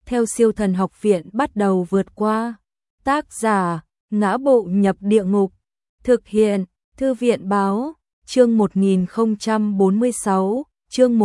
theo Siêu Thần Học Viện bắt đầu vượt qua. Tác giả: Ngã Bộ Nhập Địa Ngục. Thực hiện: Thư viện báo. Chương 1046, chương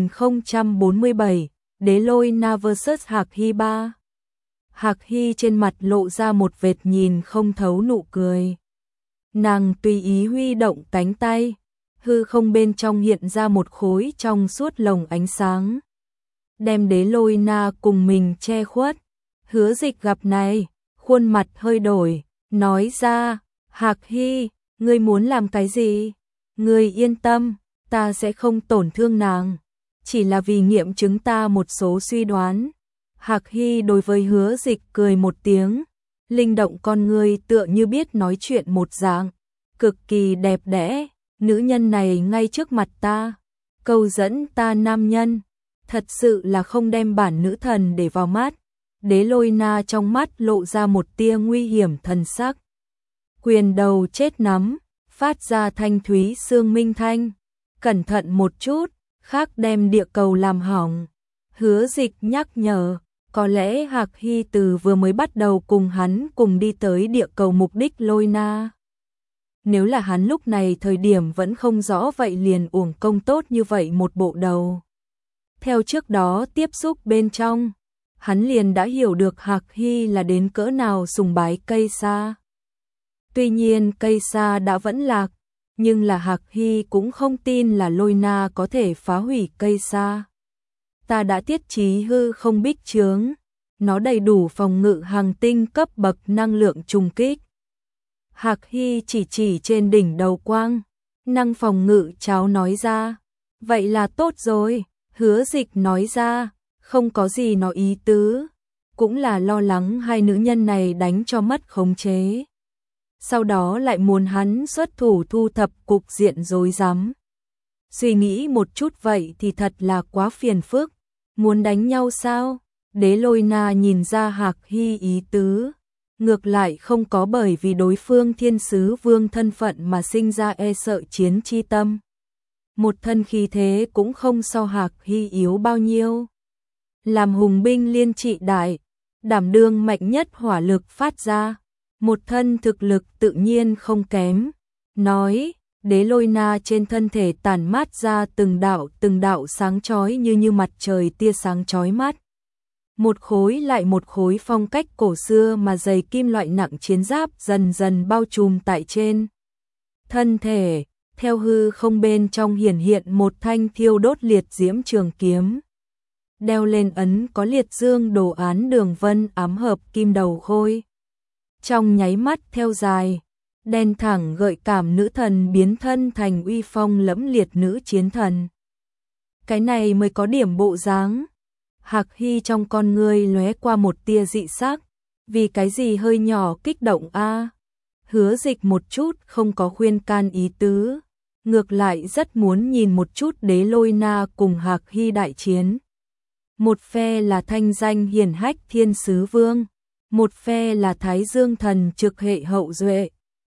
1047, Đế Lôi Na vs Hạc Hy 3. Hạc Hy trên mặt lộ ra một vệt nhìn không thấu nụ cười. Nàng tùy ý huy động cánh tay, hư không bên trong hiện ra một khối trong suốt lồng ánh sáng, đem Đế Lôi Na cùng mình che khuất. Hứa Dịch gặp này, khuôn mặt hơi đổi, nói ra: Hạc Hy, ngươi muốn làm cái gì? Ngươi yên tâm, ta sẽ không tổn thương nàng, chỉ là vì nghiệm chứng ta một số suy đoán. Hạc Hy đối với Hứa Dịch cười một tiếng, linh động con ngươi tựa như biết nói chuyện một dạng, cực kỳ đẹp đẽ. Nữ nhân này ngay trước mặt ta, câu dẫn ta nam nhân, thật sự là không đem bản nữ thần để vào mắt. Đế Lôi Na trong mắt lộ ra một tia nguy hiểm thần sắc. Quyền đầu chết nắm, phát ra thanh thúy xương minh thanh. Cẩn thận một chút, khác đem địa cầu làm hỏng. Hứa Dịch nhắc nhở, có lẽ Hạc Hy từ vừa mới bắt đầu cùng hắn cùng đi tới địa cầu mục đích Lôi Na. Nếu là hắn lúc này thời điểm vẫn không rõ vậy liền uổng công tốt như vậy một bộ đầu. Theo trước đó tiếp xúc bên trong, hắn liền đã hiểu được Hạc Hy là đến cỡ nào sùng bái cây sa. Tuy nhiên cây sa đã vẫn lạc, nhưng là Hạc Hy cũng không tin là Lôi Na có thể phá hủy cây sa. Ta đã thiết trí hư không bích chướng, nó đầy đủ phòng ngự hàng tinh cấp bậc năng lượng trùng kích. Hạc Hy chỉ trên đỉnh đầu quang, năng phòng ngự cháu nói ra. Vậy là tốt rồi, Hứa Dịch nói ra, không có gì nó ý tứ, cũng là lo lắng hai nữ nhân này đánh cho mất khống chế. Sau đó lại muốn hắn xuất thủ thu thập cục diện rối rắm. Suy nghĩ một chút vậy thì thật là quá phiền phức, muốn đánh nhau sao? Đế Lôi Na nhìn ra Hạc Hy ý tứ, ngược lại không có bởi vì đối phương thiên sứ vương thân phận mà sinh ra e sợ chiến chi tâm. Một thân khí thế cũng không so Hạc Hy yếu bao nhiêu. Làm hùng binh liên trị đại, đảm đương mạnh nhất hỏa lực phát ra, một thân thực lực tự nhiên không kém. Nói, Đế Lôi Na trên thân thể tản mát ra từng đạo sáng chói như mặt trời tia sáng chói mắt. Một khối lại một khối phong cách cổ xưa mà dày kim loại nặng chiến giáp dần dần bao trùm tại trên thân thể. Theo hư không bên trong hiển hiện một thanh thiêu đốt liệt diễm trường kiếm, đeo lên ấn có liệt dương đồ án đường vân ám hợp kim đầu khôi. Trong nháy mắt theo dài, đen thẳng gợi cảm nữ thần biến thân thành uy phong lẫm liệt nữ chiến thần. Cái này mới có điểm bộ dáng. Hạc Hy trong con ngươi lóe qua một tia dị sắc, vì cái gì hơi nhỏ kích động a? Hứa Dịch một chút không có khuyên can ý tứ, ngược lại rất muốn nhìn một chút Đế Lôi Na cùng Hạc Hy đại chiến. Một phe là thanh danh hiển hách thiên sứ vương, một phe là Thái Dương thần trực hệ hậu duệ,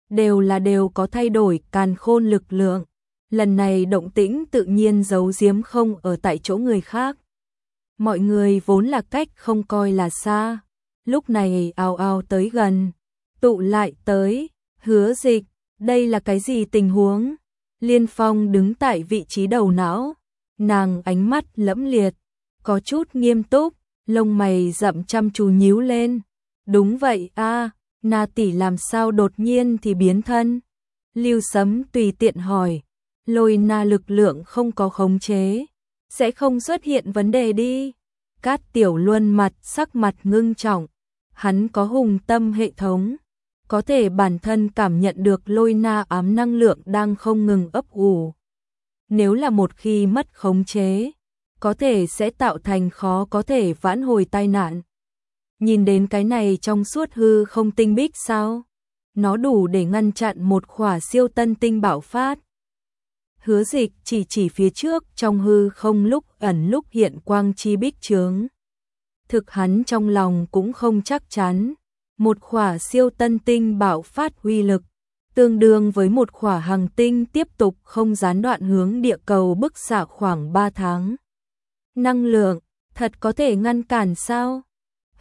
đều có thay đổi càn khôn lực lượng. Lần này động tĩnh tự nhiên giấu giếm không ở tại chỗ người khác. Mọi người vốn là cách không coi là xa, lúc này ào ào tới gần, tụ lại tới. Hứa Dịch, đây là cái gì tình huống? Liên Phong đứng tại vị trí đầu não, nàng ánh mắt lẫm liệt, có chút nghiêm túc, lông mày rậm chăm chú nhíu lên. Đúng vậy a, Na tỷ làm sao đột nhiên thì biến thân? Lưu Sấm tùy tiện hỏi. Lôi Na lực lượng không có khống chế, sẽ không xuất hiện vấn đề đi. Cát Tiểu Luân sắc mặt ngưng trọng, hắn có hùng tâm hệ thống, có thể bản thân cảm nhận được Lôi Na ám năng lượng đang không ngừng ấp ủ. Nếu là một khi mất khống chế, có thể sẽ tạo thành khó có thể vãn hồi tai nạn. Nhìn đến cái này trong suốt hư không tinh bích sao? Nó đủ để ngăn chặn một khỏa siêu tân tinh bạo phát. Hứa Dịch chỉ phía trước trong hư không lúc ẩn lúc hiện quang chi bích chướng. Thực hắn trong lòng cũng không chắc chắn. Một khỏa siêu tân tinh bạo phát uy lực, tương đương với một khỏa hành tinh tiếp tục không gián đoạn hướng địa cầu bức xạ khoảng 3 tháng. Năng lượng, thật có thể ngăn cản sao?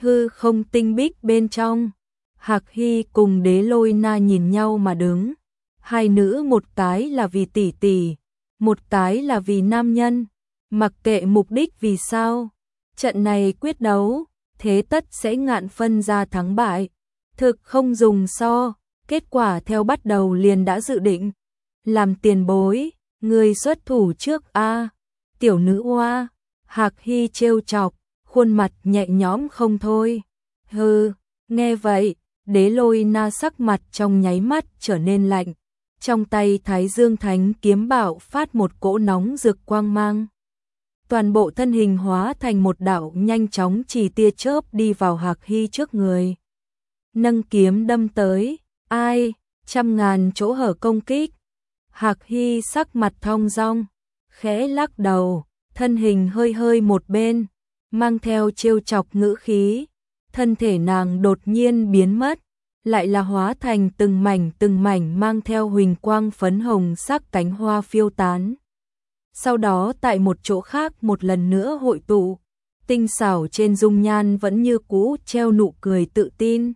hư không tinh bích bên trong. Hạc Hy cùng Đế Lôi Na nhìn nhau mà đứng. Hai nữ một cái là vì tỷ tỷ, một cái là vì nam nhân. Mặc kệ mục đích vì sao, trận này quyết đấu, thế tất sẽ ngạn phân ra thắng bại. Thực không dùng so, kết quả theo bắt đầu liền đã dự định. Làm tiền bối, người xuất thủ trước a. Tiểu nữ oa, Hạc Hy trêu chọc, khuôn mặt nhẹ nhõm không thôi. Hừ, nghe vậy, Đế Lôi Na sắc mặt trong nháy mắt trở nên lạnh. Trong tay Thái Dương Thánh kiếm bạo phát một cỗ nóng rực quang mang. Toàn bộ thân hình hóa thành một đạo nhanh chóng chỉ tia chớp đi vào Hạc Hy trước người. Nâng kiếm đâm tới, ai, trăm ngàn chỗ hở công kích. Hạc Hy sắc mặt thong dong, khẽ lắc đầu, thân hình hơi hơi một bên, mang theo trêu chọc ngữ khí. Thân thể nàng đột nhiên biến mất, lại là hóa thành từng mảnh mang theo huỳnh quang phấn hồng sắc cánh hoa phiêu tán. Sau đó tại một chỗ khác một lần nữa hội tụ, tinh xảo trên dung nhan vẫn như cũ treo nụ cười tự tin.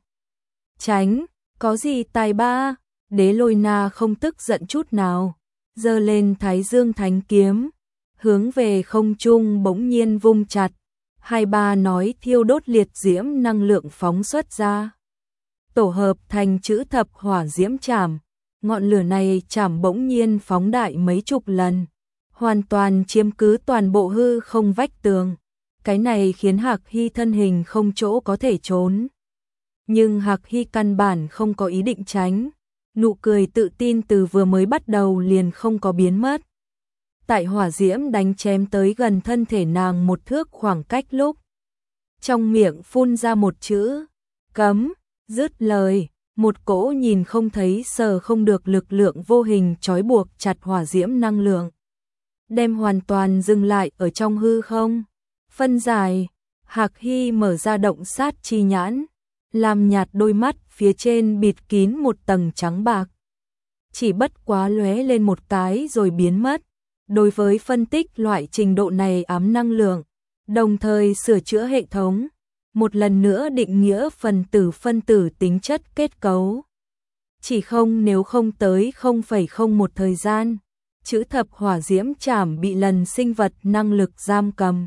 Tránh, có gì tài ba, Đế Lôi Na không tức giận chút nào, giơ lên Thái Dương Thánh kiếm, hướng về không trung bỗng nhiên vung chặt, hai ba nói thiêu đốt liệt diễm năng lượng phóng xuất ra. Tổ hợp thành chữ thập hỏa diễm chảm, ngọn lửa này chảm bỗng nhiên phóng đại mấy chục lần, hoàn toàn chiếm cứ toàn bộ hư không vách tường. Cái này khiến Hạc Hy thân hình không chỗ có thể trốn. Nhưng Hạc Hy căn bản không có ý định tránh, nụ cười tự tin từ vừa mới bắt đầu liền không có biến mất. Tại hỏa diễm đánh chém tới gần thân thể nàng một thước khoảng cách lúc, trong miệng phun ra một chữ, cấm, dứt lời, một cỗ nhìn không thấy sờ không được lực lượng vô hình trói buộc chặt hỏa diễm năng lượng. Đem hoàn toàn dừng lại ở trong hư không. Phân giải, Hạc Hy mở ra động sát chi nhãn, làm nhạt đôi mắt phía trên bịt kín một tầng trắng bạc. Chỉ bất quá lóe lên một cái rồi biến mất. Đối với phân tích loại trình độ này ám năng lượng, đồng thời sửa chữa hệ thống, một lần nữa định nghĩa phân tử tính chất kết cấu. Chỉ không nếu không tới 0,01 thời gian, chữ thập hỏa diễm chảm bị lần sinh vật năng lực giam cầm.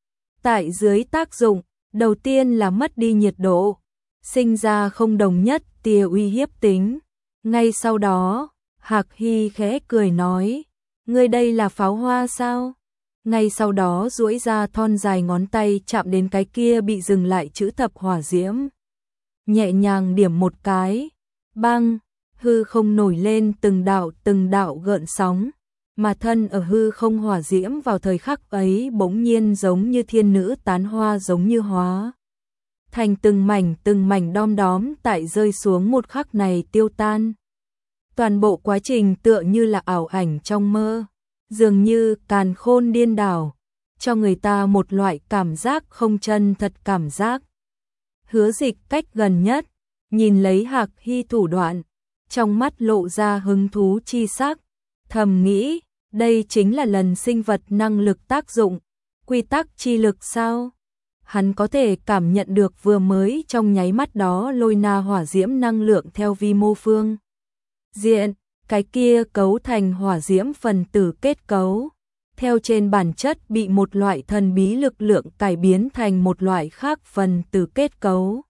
Tại dưới tác dụng, đầu tiên là mất đi nhiệt độ, sinh ra không đồng nhất tia uy hiếp tính. Ngay sau đó, Hạc Hy khẽ cười nói, ngươi đây là pháo hoa sao? Ngay sau đó duỗi ra thon dài ngón tay chạm đến cái kia bị dừng lại chữ thập hỏa diễm. Nhẹ nhàng điểm một cái, băng, hư không nổi lên từng đạo gợn sóng, mà thân ở hư không hỏa diễm vào thời khắc ấy bỗng nhiên giống như thiên nữ tán hoa giống như hóa. Thành từng mảnh đom đóm tại rơi xuống một khắc này tiêu tan. Toàn bộ quá trình tựa như là ảo ảnh trong mơ, dường như càn khôn điên đảo, cho người ta một loại cảm giác không chân thật cảm giác. Hứa Dịch cách gần nhất, nhìn lấy Hạc Hy thủ đoạn, trong mắt lộ ra hứng thú chi sắc, thầm nghĩ, đây chính là lần sinh vật năng lực tác dụng, quy tắc chi lực sao? Hắn có thể cảm nhận được vừa mới trong nháy mắt đó lôi na hỏa diễm năng lượng theo vi mô phương diện, cái kia cấu thành hỏa diễm phần tử kết cấu, theo trên bản chất bị một loại thần bí lực lượng cải biến thành một loại khác phần tử kết cấu.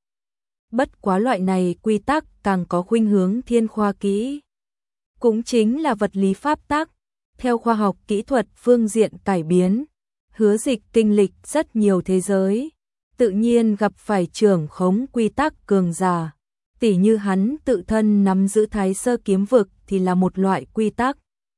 Bất quá loại này quy tắc càng có khuynh hướng thiên khoa kỹ, cũng chính là vật lý pháp tắc, theo khoa học kỹ thuật phương diện cải biến. Hứa Dịch kinh lịch rất nhiều thế giới, tự nhiên gặp phải trưởng khống quy tắc cường giả. Tỉ như hắn tự thân nắm giữ Thái Sơ kiếm vực thì là một loại quy tắc.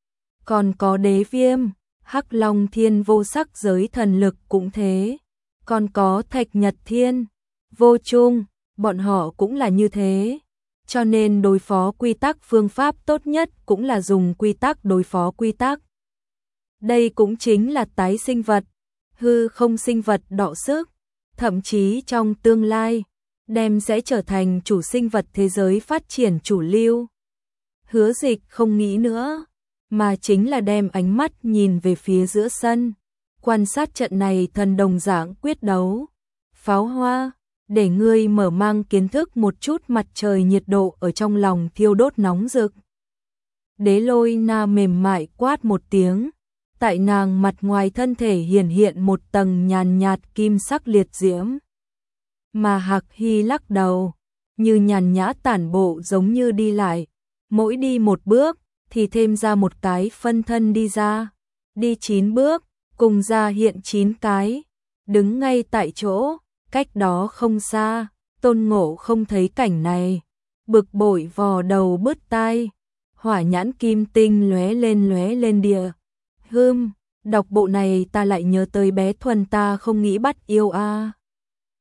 Còn có Đế Viêm, Hắc Long Thiên vô sắc giới thần lực cũng thế. Còn có Thạch Nhật Thiên, Vô Trung, bọn họ cũng là như thế. Cho nên đối phó quy tắc phương pháp tốt nhất cũng là dùng quy tắc đối phó quy tắc. Đây cũng chính là tái sinh vật, hư không sinh vật đọ sức, thậm chí trong tương lai đem sẽ trở thành chủ sinh vật thế giới phát triển chủ lưu. Hứa Dịch không nghĩ nữa, mà chính là đem ánh mắt nhìn về phía giữa sân, quan sát trận này thần đồng dạng quyết đấu. Pháo hoa, để ngươi mở mang kiến thức một chút mặt trời nhiệt độ ở trong lòng thiêu đốt nóng rực. Đế Lôi Na mềm mại quát một tiếng, tại nàng mặt ngoài thân thể hiển hiện một tầng nhàn nhạt kim sắc liệt diễm. Mà Hạc Hy lắc đầu, như nhàn nhã tản bộ giống như đi lại, mỗi đi một bước thì thêm ra một cái phân thân đi ra, đi 9 bước, cùng ra hiện 9 cái, đứng ngay tại chỗ, cách đó không xa, Tôn Ngộ không thấy cảnh này, bực bội vò đầu bứt tai, hỏa nhãn kim tinh lóe lên địa. Đọc bộ này ta lại nhớ tới bé Thuần ta không nghĩ bắt yêu a.